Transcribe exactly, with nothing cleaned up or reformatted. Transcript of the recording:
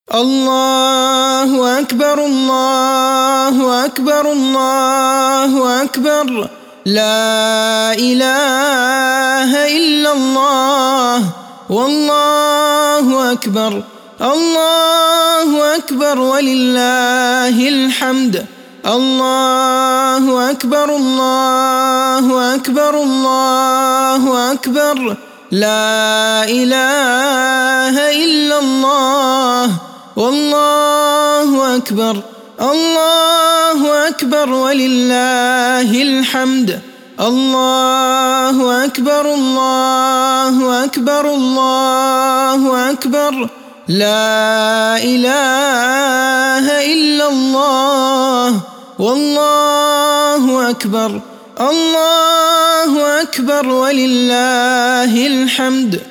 الله أكبر الله أكبر الله أكبر لا إله إلا الله والله أكبر الله أكبر ولله الحمد الله أكبر الله أكبر الله أكبر لا إله إلا الله والله أكبر الله أكبر ولله الحمد الله أكبر الله أكبر الله أكبر لا إله إلا الله والله أكبر الله أكبر ولله الحمد.